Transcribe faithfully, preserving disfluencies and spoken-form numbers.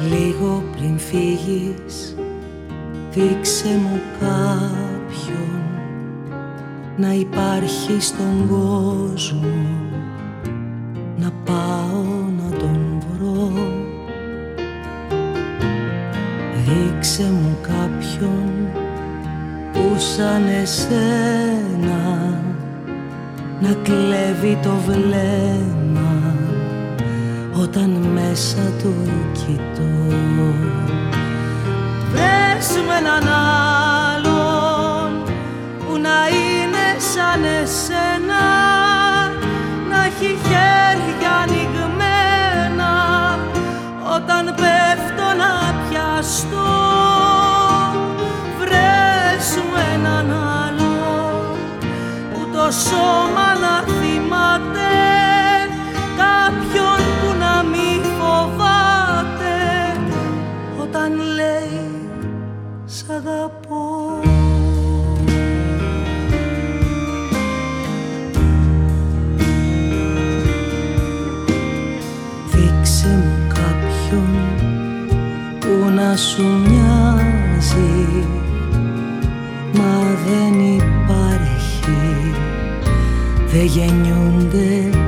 Λίγο πριν φύγεις, δείξε μου κάποιον να υπάρχει στον κόσμο, να πάω να τον βρω. Δείξε μου κάποιον που σαν εσένα να κλέβει το βλέμμα όταν μέσα του κοιτώ. Βρες με έναν άλλον που να είναι σαν εσένα, να έχει χέρια ανοιγμένα όταν πέφτω να πιαστώ. Βρες μου έναν άλλον που το σώμα να θυμάται, κάποιον που να μη φοβάται όταν λέει σ' αγαπώ. Δείξε μου κάποιον που να σου μοιάζει, μα δεν υπάρχει, δεν γεννιούνται